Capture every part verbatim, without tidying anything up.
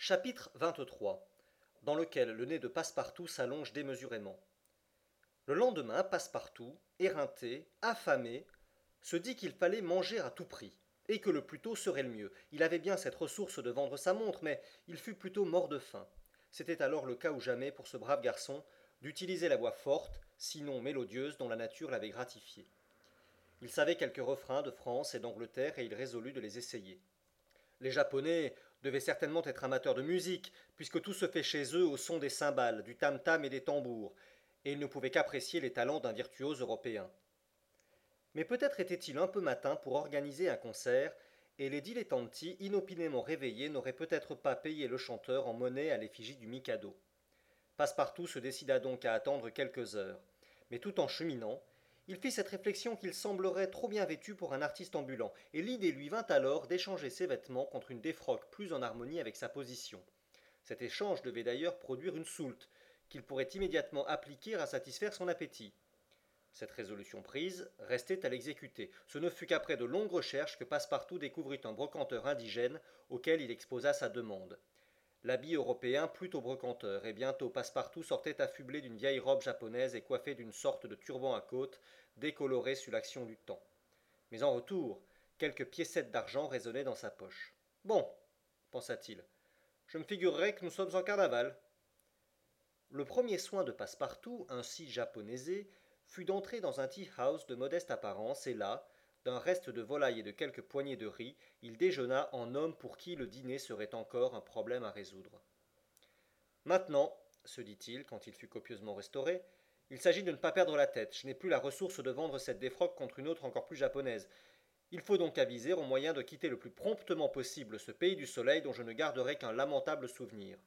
Chapitre vingt-trois, dans lequel le nez de Passepartout s'allonge démesurément. Le lendemain, Passepartout, éreinté, affamé, se dit qu'il fallait manger à tout prix, et que le plus tôt serait le mieux. Il avait bien cette ressource de vendre sa montre, mais il fut plutôt mort de faim. C'était alors le cas ou jamais pour ce brave garçon d'utiliser la voix forte, sinon mélodieuse, dont la nature l'avait gratifié. Il savait quelques refrains de France et d'Angleterre et il résolut de les essayer. Les Japonais devaient certainement être amateurs de musique, puisque tout se fait chez eux au son des cymbales, du tam-tam et des tambours, et ils ne pouvaient qu'apprécier les talents d'un virtuose européen. Mais peut-être était-il un peu matin pour organiser un concert, et les dilettanti, inopinément réveillés, n'auraient peut-être pas payé le chanteur en monnaie à l'effigie du Mikado. Passepartout se décida donc à attendre quelques heures, mais tout en cheminant, il fit cette réflexion qu'il semblerait trop bien vêtu pour un artiste ambulant, et l'idée lui vint alors d'échanger ses vêtements contre une défroque plus en harmonie avec sa position. Cet échange devait d'ailleurs produire une soulte, qu'il pourrait immédiatement appliquer à satisfaire son appétit. Cette résolution prise, restait à l'exécuter. Ce ne fut qu'après de longues recherches que Passepartout découvrit un brocanteur indigène auquel il exposa sa demande. L'habit européen plut au brocanteur, et bientôt Passepartout sortait affublé d'une vieille robe japonaise et coiffé d'une sorte de turban à côte, décoloré sous l'action du temps. Mais en retour, quelques piécettes d'argent résonnaient dans sa poche. Bon, pensa-t-il, je me figurerais que nous sommes en carnaval. Le premier soin de Passepartout, ainsi japonaisé, fut d'entrer dans un tea-house de modeste apparence, et là, d'un reste de volaille et de quelques poignées de riz, il déjeuna en homme pour qui le dîner serait encore un problème à résoudre. Maintenant, se dit-il, quand il fut copieusement restauré, il s'agit de ne pas perdre la tête. Je n'ai plus la ressource de vendre cette défroque contre une autre encore plus japonaise. Il faut donc aviser au moyen de quitter le plus promptement possible ce pays du soleil dont je ne garderai qu'un lamentable souvenir.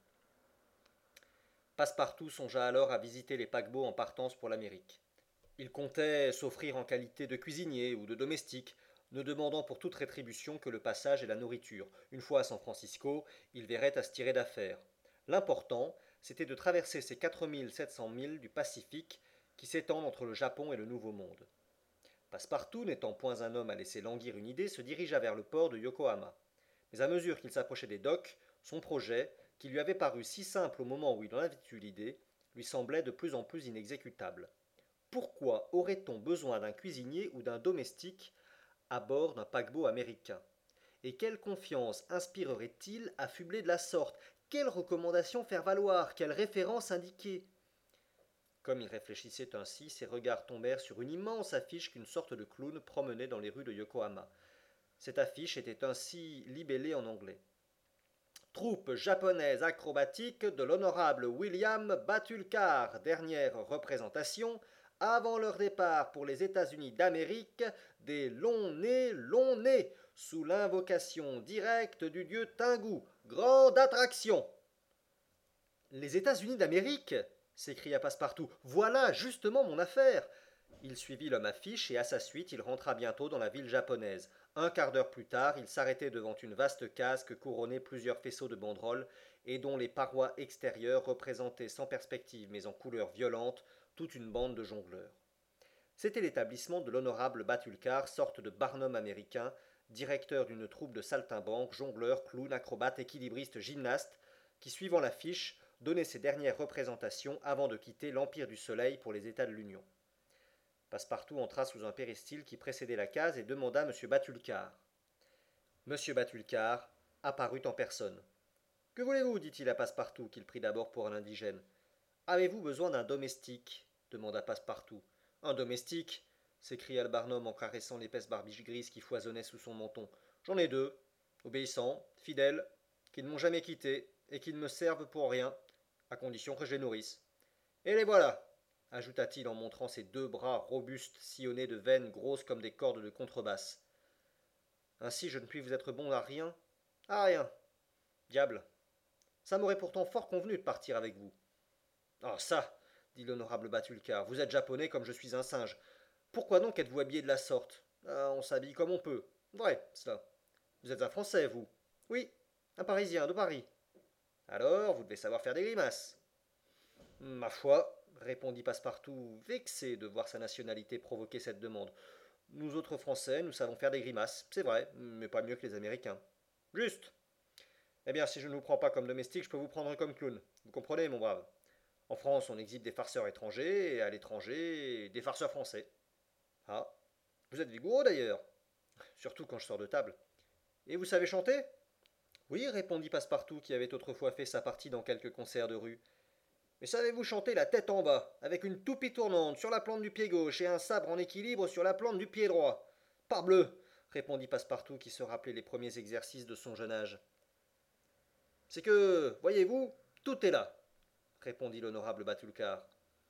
Passepartout songea alors à visiter les paquebots en partance pour l'Amérique. Il comptait s'offrir en qualité de cuisinier ou de domestique, ne demandant pour toute rétribution que le passage et la nourriture. Une fois à San Francisco, il verrait à se tirer d'affaire. L'important, c'était de traverser ces quatre mille sept cents milles du Pacifique qui s'étendent entre le Japon et le Nouveau Monde. Passepartout, n'étant point un homme à laisser languir une idée, se dirigea vers le port de Yokohama. Mais à mesure qu'il s'approchait des docks, son projet, qui lui avait paru si simple au moment où il en avait eu l'idée, lui semblait de plus en plus inexécutable. Pourquoi aurait-on besoin d'un cuisinier ou d'un domestique à bord d'un paquebot américain? Et quelle confiance inspirerait-il affublé de la sorte? Quelles recommandations faire valoir? Quelles références indiquer? Comme il réfléchissait ainsi, ses regards tombèrent sur une immense affiche qu'une sorte de clown promenait dans les rues de Yokohama. Cette affiche était ainsi libellée en anglais. Troupe japonaise acrobatique de l'honorable William Batulcar, dernière représentation, avant leur départ pour les États-Unis d'Amérique, des longs-nez, longs-nez, sous l'invocation directe du dieu Tingu. Grande attraction! Les États-Unis d'Amérique? S'écria Passepartout. Voilà justement mon affaire! Il suivit l'homme affiche et à sa suite il rentra bientôt dans la ville japonaise. Un quart d'heure plus tard, il s'arrêtait devant une vaste case que couronnaient plusieurs faisceaux de banderoles et dont les parois extérieures représentaient sans perspective mais en couleurs violentes toute une bande de jongleurs. C'était l'établissement de l'honorable Batulcar, sorte de Barnum américain, directeur d'une troupe de saltimbanques, jongleurs, clowns, acrobates, équilibristes, gymnastes, qui, suivant l'affiche, donnait ses dernières représentations avant de quitter l'Empire du Soleil pour les États de l'Union. Passepartout entra sous un péristyle qui précédait la case et demanda M. Batulcar. M. Batulcar apparut en personne. Que voulez-vous dit-il à Passepartout, qu'il prit d'abord pour un indigène. Avez-vous besoin d'un domestique demanda Passepartout. Un domestique s'écria le Barnum en caressant l'épaisse barbiche grise qui foisonnait sous son menton. J'en ai deux, obéissants, fidèles, qui ne m'ont jamais quitté et qui ne me servent pour rien, à condition que je les nourrisse. Et les voilà ajouta-t-il en montrant ses deux bras robustes sillonnés de veines grosses comme des cordes de contrebasse. Ainsi je ne puis vous être bon à rien? À rien. Diable. Ça m'aurait pourtant fort convenu de partir avec vous. Ah ça, dit l'honorable Batulcar, vous êtes japonais comme je suis un singe. Pourquoi donc êtes-vous habillé de la sorte? Ah, on s'habille comme on peut. Vrai, cela. Vous êtes un Français, vous? Oui, un Parisien de Paris. Alors, vous devez savoir faire des grimaces. Ma foi, répondit Passepartout, vexé de voir sa nationalité provoquer cette demande. Nous autres Français, nous savons faire des grimaces, c'est vrai, mais pas mieux que les Américains. Juste. Eh bien, si je ne vous prends pas comme domestique, je peux vous prendre comme clown. Vous comprenez, mon brave? En France, on exhibe des farceurs étrangers, et à l'étranger, des farceurs français. Ah, vous êtes vigoureux d'ailleurs, surtout quand je sors de table. Et vous savez chanter? Oui, répondit Passepartout, qui avait autrefois fait sa partie dans quelques concerts de rue. Mais savez-vous chanter la tête en bas, avec une toupie tournante sur la plante du pied gauche et un sabre en équilibre sur la plante du pied droit? Parbleu, répondit Passepartout, qui se rappelait les premiers exercices de son jeune âge. C'est que, voyez-vous, tout est là, répondit l'honorable Batulcar.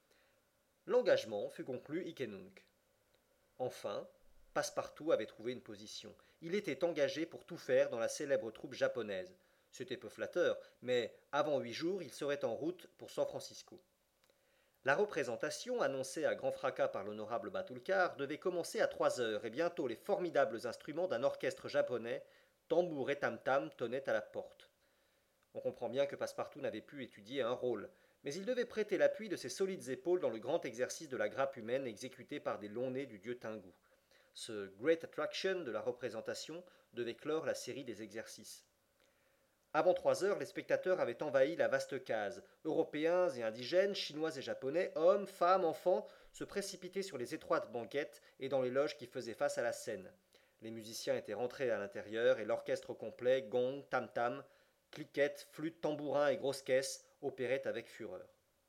L'engagement fut conclu hic et nunc. Enfin, Passepartout avait trouvé une position. Il était engagé pour tout faire dans la célèbre troupe japonaise. C'était peu flatteur, mais avant huit jours, il serait en route pour San Francisco. La représentation, annoncée à grand fracas par l'honorable Batulcar, devait commencer à trois heures, et bientôt les formidables instruments d'un orchestre japonais, tambour et tam-tam, tonnaient à la porte. On comprend bien que Passepartout n'avait pu étudier un rôle, mais il devait prêter l'appui de ses solides épaules dans le grand exercice de la grappe humaine exécuté par des longs nez du dieu Tingu. Ce Great Attraction de la représentation devait clore la série des exercices. Avant trois heures, les spectateurs avaient envahi la vaste case. Européens et indigènes, chinois et japonais, hommes, femmes, enfants, se précipitaient sur les étroites banquettes et dans les loges qui faisaient face à la scène. Les musiciens étaient rentrés à l'intérieur et l'orchestre complet, gong, tam-tam, cliquettes, flûtes, tambourins et grosses caisses, opérait avec fureur.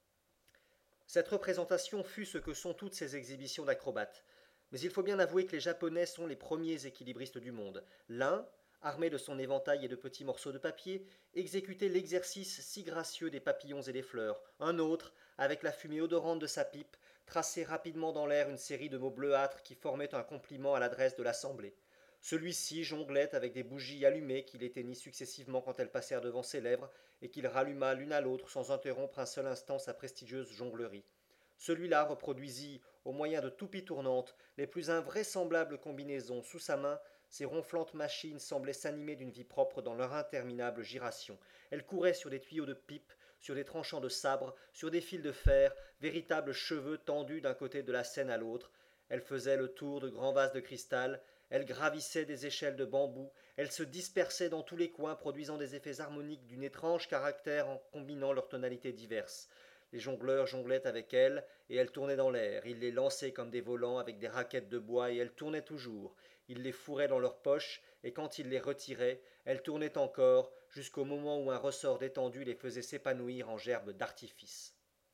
Cette représentation fut ce que sont toutes ces exhibitions d'acrobates. Mais il faut bien avouer que les Japonais sont les premiers équilibristes du monde. L'un, armé de son éventail et de petits morceaux de papier, exécutait l'exercice si gracieux des papillons et des fleurs. Un autre, avec la fumée odorante de sa pipe, traçait rapidement dans l'air une série de mots bleuâtres qui formaient un compliment à l'adresse de l'assemblée. Celui-ci jonglait avec des bougies allumées qu'il éteignit successivement quand elles passèrent devant ses lèvres et qu'il ralluma l'une à l'autre sans interrompre un seul instant sa prestigieuse jonglerie. Celui-là reproduisit, au moyen de toupies tournantes, les plus invraisemblables combinaisons. Sous sa main, ces ronflantes machines semblaient s'animer d'une vie propre dans leur interminable giration. Elles couraient sur des tuyaux de pipe, sur des tranchants de sabre, sur des fils de fer, véritables cheveux tendus d'un côté de la scène à l'autre. Elles faisaient le tour de grands vases de cristal, elles gravissaient des échelles de bambou, elles se dispersaient dans tous les coins, produisant des effets harmoniques d'une étrange caractère en combinant leurs tonalités diverses. Les jongleurs jonglaient avec elles, et elles tournaient dans l'air. Ils les lançaient comme des volants avec des raquettes de bois, et elles tournaient toujours. Ils les fourraient dans leurs poches, et quand ils les retiraient, elles tournaient encore, jusqu'au moment où un ressort détendu les faisait s'épanouir en gerbes d'artifice.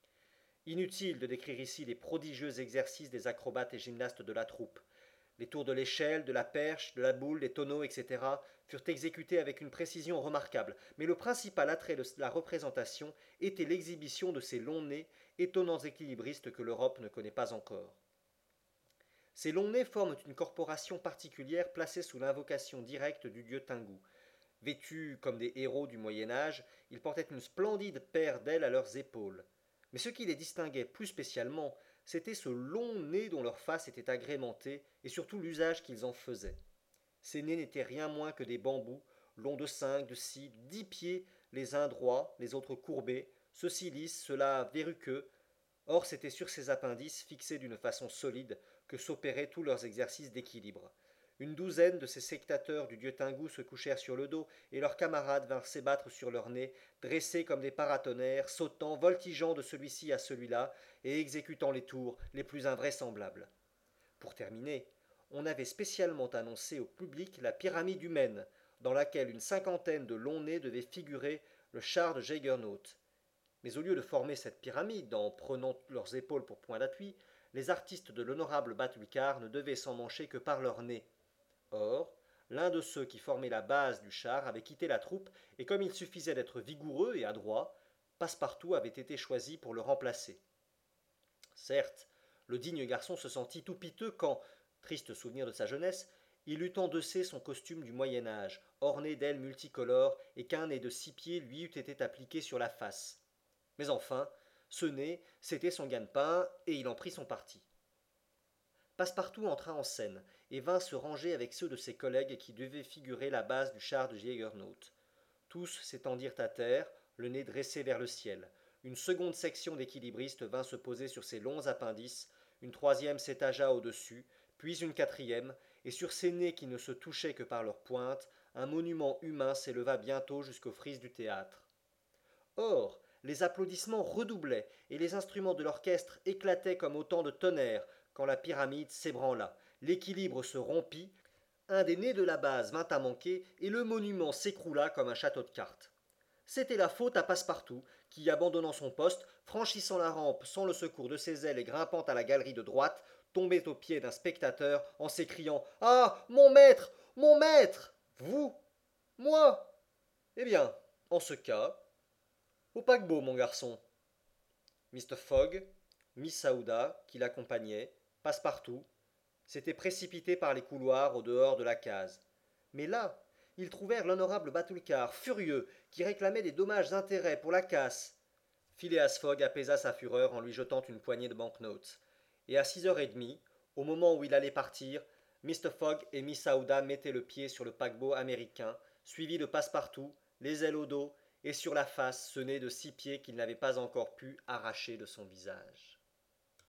Inutile de décrire ici les prodigieux exercices des acrobates et gymnastes de la troupe. Les tours de l'échelle, de la perche, de la boule, des tonneaux, et cetera furent exécutés avec une précision remarquable, mais le principal attrait de la représentation était l'exhibition de ces longs nez, étonnants équilibristes que l'Europe ne connaît pas encore. Ces longs nez forment une corporation particulière placée sous l'invocation directe du dieu Tingu. Vêtus comme des héros du Moyen Âge, ils portaient une splendide paire d'ailes à leurs épaules. Mais ce qui les distinguait plus spécialement, c'était ce long nez dont leur face était agrémentée, et surtout l'usage qu'ils en faisaient. Ces nez n'étaient rien moins que des bambous, longs de cinq, de six, dix pieds, les uns droits, les autres courbés, ceux-ci lisses, ceux-là verruqueux. Or c'était sur ces appendices, fixés d'une façon solide, que s'opéraient tous leurs exercices d'équilibre. Une douzaine de ces sectateurs du dieu Tingu se couchèrent sur le dos, et leurs camarades vinrent s'ébattre sur leur nez, dressés comme des paratonnerres, sautant, voltigeant de celui-ci à celui-là, et exécutant les tours les plus invraisemblables. Pour terminer, on avait spécialement annoncé au public la pyramide humaine, dans laquelle une cinquantaine de longs nez devaient figurer le char de Jaggernaut. Mais au lieu de former cette pyramide en prenant leurs épaules pour point d'appui, les artistes de l'honorable Batulcar ne devaient s'en mancher que par leur nez. Or, l'un de ceux qui formaient la base du char avait quitté la troupe, et comme il suffisait d'être vigoureux et adroit, Passepartout avait été choisi pour le remplacer. Certes, le digne garçon se sentit tout piteux quand, triste souvenir de sa jeunesse, il eut endossé son costume du Moyen Âge, orné d'ailes multicolores, et qu'un nez de six pieds lui eût été appliqué sur la face. Mais enfin, ce nez, c'était son gagne-pain, et il en prit son parti. Passepartout entra en scène, et vint se ranger avec ceux de ses collègues qui devaient figurer la base du char de Jaggernaut. Tous s'étendirent à terre, le nez dressé vers le ciel. Une seconde section d'équilibristes vint se poser sur ses longs appendices, une troisième s'étagea au-dessus, puis une quatrième, et sur ces nez qui ne se touchaient que par leurs pointes, un monument humain s'éleva bientôt jusqu'aux frises du théâtre. Or, les applaudissements redoublaient et les instruments de l'orchestre éclataient comme autant de tonnerre quand la pyramide s'ébranla, l'équilibre se rompit, un des nez de la base vint à manquer et le monument s'écroula comme un château de cartes. C'était la faute à Passepartout, qui, abandonnant son poste, franchissant la rampe sans le secours de ses ailes et grimpant à la galerie de droite, tombait aux pieds d'un spectateur en s'écriant « Ah, mon maître, mon maître ! Vous, moi ! Eh bien, en ce cas, au paquebot, mon garçon. » Mister Fogg, Miss Aouda, qui l'accompagnait, Passepartout, s'étaient précipités par les couloirs au dehors de la case. Mais là, ils trouvèrent l'honorable Batulcar, furieux, qui réclamait des dommages-intérêts pour la casse. Phileas Fogg apaisa sa fureur en lui jetant une poignée de banknotes. Et à six heures et demie, au moment où il allait partir, Mister Fogg et Miss Aouda mettaient le pied sur le paquebot américain, suivi de Passepartout, les ailes au dos, et sur la face ce nez de six pieds qu'il n'avait pas encore pu arracher de son visage.